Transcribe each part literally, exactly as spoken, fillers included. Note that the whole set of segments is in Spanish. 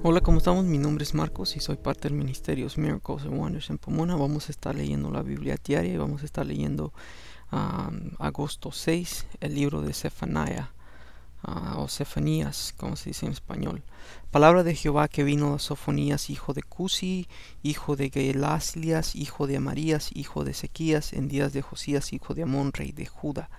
Hola, ¿cómo estamos? Mi nombre es Marcos y soy parte del Ministerio Miracles and Wonders en Pomona. Vamos a estar leyendo la Biblia diaria y vamos a estar leyendo um, agosto seis, el libro de Sefaniah, uh, o Sefanías, como se dice en español. Palabra de Jehová que vino a Sofonías, hijo de Cusi, hijo de Gelaslias, hijo de Amarías, hijo de Ezequías, en días de Josías, hijo de Amón, rey de Judá.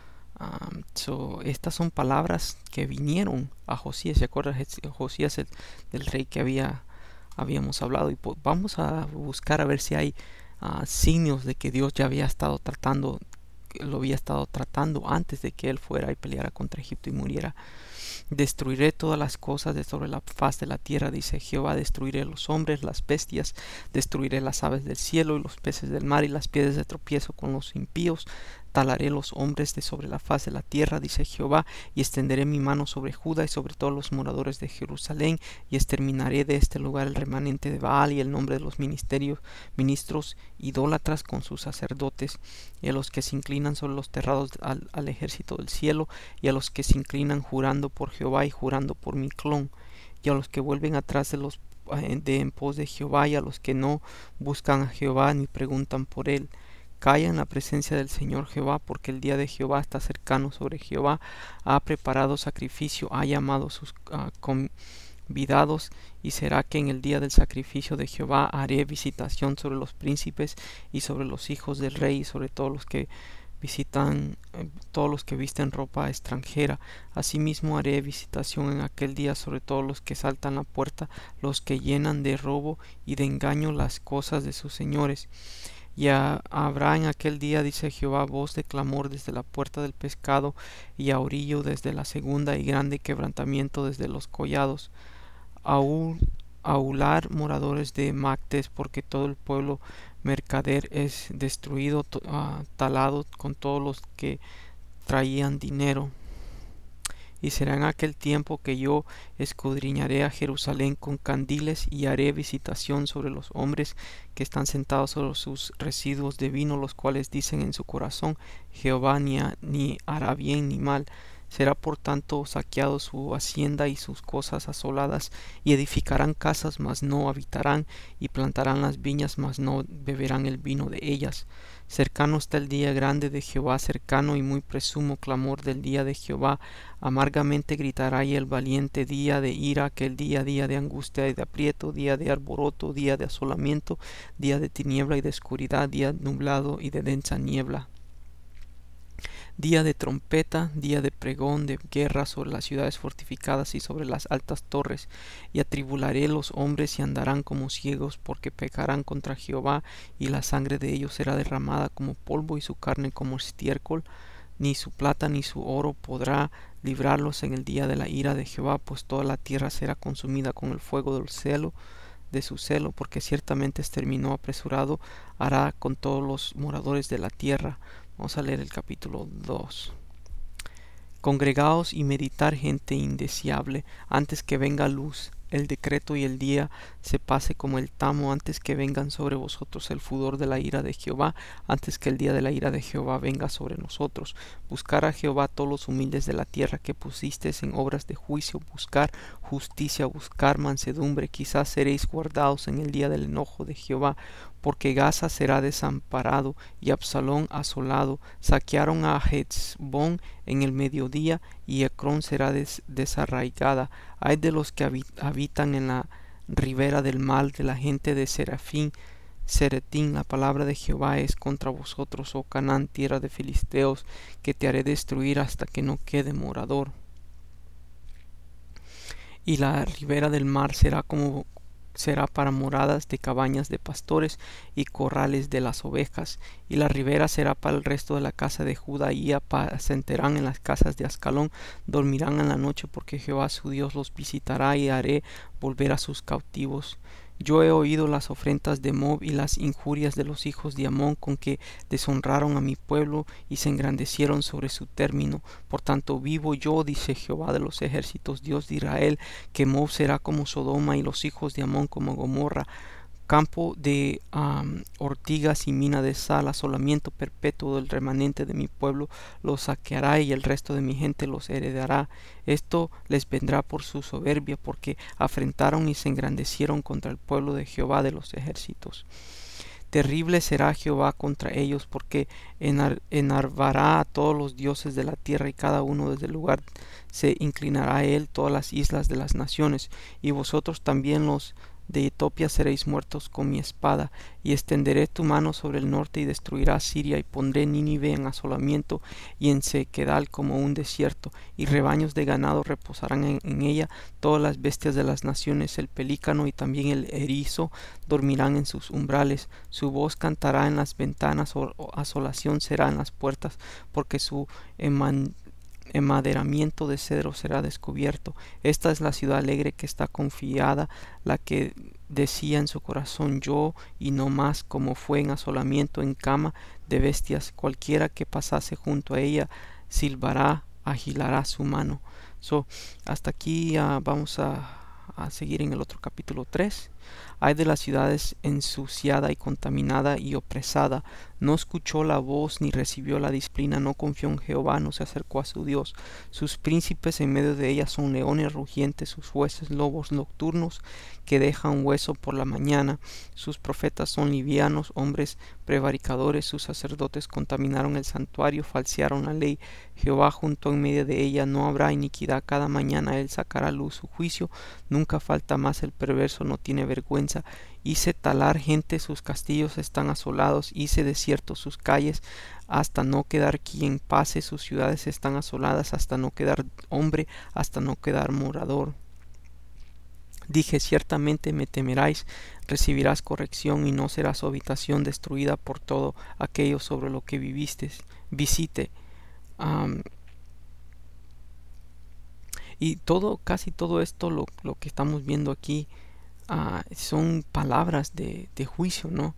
Um, so, estas son palabras que vinieron a Josías. ¿Se acuerdan? Josías, el, del rey que había habíamos hablado. Y pues vamos a buscar a ver si hay uh, signos de que Dios ya había estado tratando, lo había estado tratando antes de que él fuera y peleara contra Egipto y muriera. Destruiré todas las cosas de sobre la faz de la tierra, dice Jehová. Destruiré los hombres, las bestias, destruiré las aves del cielo y los peces del mar y las piedras de tropiezo con los impíos. Talaré los hombres de sobre la faz de la tierra, dice Jehová, y extenderé mi mano sobre Judá y sobre todos los moradores de Jerusalén, y exterminaré de este lugar el remanente de Baal y el nombre de los ministerios, ministros idólatras con sus sacerdotes, y a los que se inclinan sobre los terrados al, al ejército del cielo, y a los que se inclinan jurando por Jehová y jurando por mi clon, y a los que vuelven atrás de los de en pos de Jehová, y a los que no buscan a Jehová ni preguntan por él. Calla en la presencia del Señor Jehová, porque el día de Jehová está cercano. Sobre Jehová ha preparado sacrificio, ha llamado sus uh, convidados, y será que en el día del sacrificio de Jehová haré visitación sobre los príncipes y sobre los hijos del rey y sobre todos los que visitan, eh, todos los que visten ropa extranjera. Asimismo haré visitación en aquel día sobre todos los que saltan la puerta, los que llenan de robo y de engaño las cosas de sus señores. Y habrá en aquel día, dice Jehová, voz de clamor desde la puerta del pescado, y a orillo desde la segunda, y grande quebrantamiento desde los collados. Aul, aular moradores de Mactes, porque todo el pueblo mercader es destruido, uh, talado con todos los que traían dinero. Y será en aquel tiempo que yo escudriñaré a Jerusalén con candiles, y haré visitación sobre los hombres que están sentados sobre sus residuos de vino, los cuales dicen en su corazón: Jehová ni, ha, ni hará bien ni mal. Será por tanto saqueado su hacienda y sus cosas asoladas, y edificarán casas, mas no habitarán, y plantarán las viñas, mas no beberán el vino de ellas. Cercano está el día grande de Jehová, cercano y muy presumo clamor del día de Jehová. Amargamente gritará y el valiente, día de ira, aquel día, día de angustia y de aprieto, día de alboroto, día de asolamiento, día de tiniebla y de oscuridad, día nublado y de densa niebla. Día de trompeta, día de pregón, de guerra sobre las ciudades fortificadas y sobre las altas torres. Y atribularé los hombres y andarán como ciegos, porque pecarán contra Jehová, y la sangre de ellos será derramada como polvo y su carne como estiércol. Ni su plata ni su oro podrá librarlos en el día de la ira de Jehová, pues toda la tierra será consumida con el fuego del celo de su celo, porque ciertamente exterminó apresurado hará con todos los moradores de la tierra. Vamos a leer el capítulo dos. Congregaos y meditar, gente indeseable, antes que venga luz, el decreto y el día se pase como el tamo, antes que vengan sobre vosotros el furor de la ira de Jehová, antes que el día de la ira de Jehová venga sobre nosotros. Buscar a Jehová todos los humildes de la tierra que pusisteis en obras de juicio, buscar justicia, buscar mansedumbre, quizás seréis guardados en el día del enojo de Jehová. Porque Gaza será desamparado y Absalón asolado. Saquearon a Hezbón en el mediodía, y Ecrón será des desarraigada. Hay de los que habitan en la ribera del mar, de la gente de Serafín, Seretín. La palabra de Jehová es contra vosotros, oh Canaán, tierra de filisteos, que te haré destruir hasta que no quede morador. Y la ribera del mar será como será para moradas de cabañas de pastores y corrales de las ovejas, y la ribera será para el resto de la casa de Judá, y apacentarán en las casas de Ascalón, dormirán en la noche, porque Jehová su Dios los visitará, y haré volver a sus cautivos. Yo he oído las ofrendas de Moab y las injurias de los hijos de Amón, con que deshonraron a mi pueblo y se engrandecieron sobre su término. Por tanto vivo yo, dice Jehová de los ejércitos, Dios de Israel, que Moab será como Sodoma y los hijos de Amón como Gomorra, campo de um, ortigas y mina de sal, asolamiento perpetuo del remanente de mi pueblo, los saqueará y el resto de mi gente los heredará. Esto les vendrá por su soberbia, porque afrentaron y se engrandecieron contra el pueblo de Jehová de los ejércitos. Terrible será Jehová contra ellos, porque enar enarvará a todos los dioses de la tierra, y cada uno desde el lugar se inclinará a él, todas las islas de las naciones. Y vosotros también, los de Etiopía, seréis muertos con mi espada. Y extenderé tu mano sobre el norte y destruirás Siria, y pondré Nínive en asolamiento y en sequedal como un desierto, y rebaños de ganado reposarán en, en ella. Todas las bestias de las naciones, el pelícano y también el erizo, dormirán en sus umbrales. Su voz cantará en las ventanas, o, o asolación será en las puertas, porque su eman emaderamiento de cedro será descubierto. Esta es la ciudad alegre que está confiada, la que decía en su corazón: yo y no más, como fue en asolamiento, en cama de bestias. Cualquiera que pasase junto a ella silbará, agilará su mano. So, hasta aquí uh, vamos a, a seguir en el otro capítulo tres. Ay de las ciudades ensuciada y contaminada y opresada. No escuchó la voz ni recibió la disciplina, no confió en Jehová, no se acercó a su Dios. Sus príncipes en medio de ella son leones rugientes, sus jueces lobos nocturnos que dejan hueso por la mañana. Sus profetas son livianos, hombres prevaricadores. Sus sacerdotes contaminaron el santuario, falsearon la ley. Jehová juntó en medio de ella, no habrá iniquidad. Cada mañana él sacará a luz su juicio, nunca falta más. El perverso no tiene vergüenza. Hice talar gente, sus castillos están asolados. Hice desiertos sus calles, hasta no quedar quien pase. Sus ciudades están asoladas, hasta no quedar hombre, hasta no quedar morador. Dije: ciertamente me temerás, recibirás corrección, y no será su habitación destruida por todo aquello sobre lo que viviste, visite. Um, y todo, casi todo esto, lo, lo que estamos viendo aquí, Uh, son palabras de, de juicio, ¿no?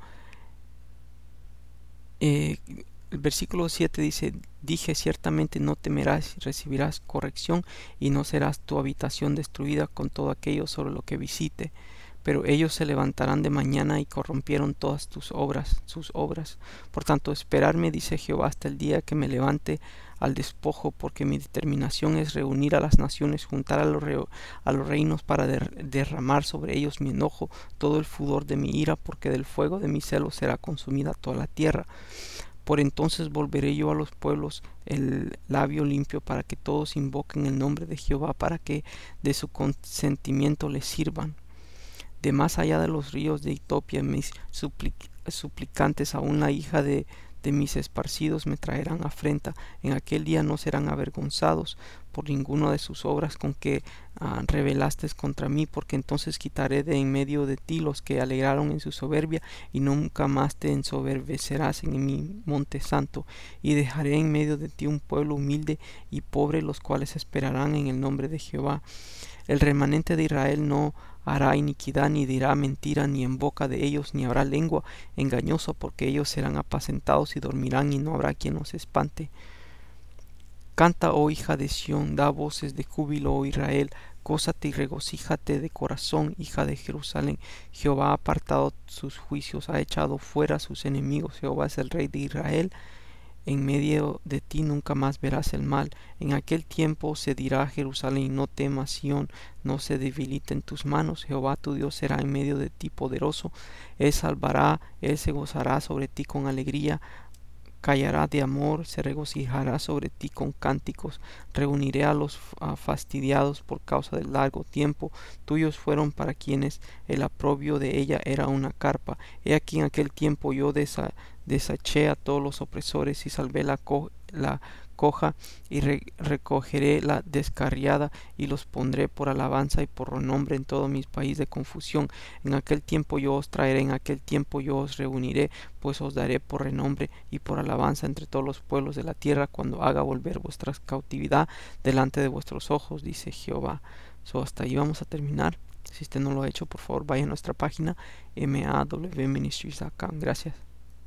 Eh, el versículo siete dice: dije, ciertamente no temerás, recibirás corrección, y no serás tu habitación destruida con todo aquello sobre lo que visite. Pero ellos se levantarán de mañana y corrompieron todas tus obras, sus obras. Por tanto, esperarme, dice Jehová, hasta el día que me levante al despojo, porque mi determinación es reunir a las naciones, juntar a los, re a los reinos para der derramar sobre ellos mi enojo, todo el furor de mi ira, porque del fuego de mi celo será consumida toda la tierra. Por entonces volveré yo a los pueblos el labio limpio, para que todos invoquen el nombre de Jehová, para que de su consentimiento les sirvan. De más allá de los ríos de Etiopía, mis suplic suplicantes, aún la hija de, de mis esparcidos, me traerán afrenta. En aquel día no serán avergonzados por ninguna de sus obras con que uh, rebelaste contra mí, porque entonces quitaré de en medio de ti los que alegraron en su soberbia, y nunca más te ensoberbecerás en mi monte santo. Y dejaré en medio de ti un pueblo humilde y pobre, los cuales esperarán en el nombre de Jehová. El remanente de Israel no hará iniquidad, ni dirá mentira, ni en boca de ellos ni habrá lengua engañosa, porque ellos serán apacentados y dormirán, y no habrá quien los espante. Canta, oh hija de Sión, da voces de júbilo, oh Israel, gózate y regocíjate de corazón, hija de Jerusalén. Jehová ha apartado sus juicios, ha echado fuera sus enemigos. Jehová es el rey de Israel. En medio de ti nunca más verás el mal. En aquel tiempo se dirá a Jerusalén: no temas, Sión, no se debilite en tus manos. Jehová tu Dios será en medio de ti poderoso. Él salvará, él se gozará sobre ti con alegría. Callará de amor, se regocijará sobre ti con cánticos. Reuniré a los uh, fastidiados por causa del largo tiempo. Tuyos fueron para quienes el aprobio de ella era una carpa. He aquí, en aquel tiempo yo desa desaché a todos los opresores, y salvé la, co la coja, y re recogeré la descarriada, y los pondré por alabanza y por renombre en todo mi país de confusión. En aquel tiempo yo os traeré, en aquel tiempo yo os reuniré, pues os daré por renombre y por alabanza entre todos los pueblos de la tierra, cuando haga volver vuestra cautividad delante de vuestros ojos, dice Jehová. So, hasta ahí vamos a terminar. Si usted no lo ha hecho, por favor vaya a nuestra página m a w ministries punto com. Gracias.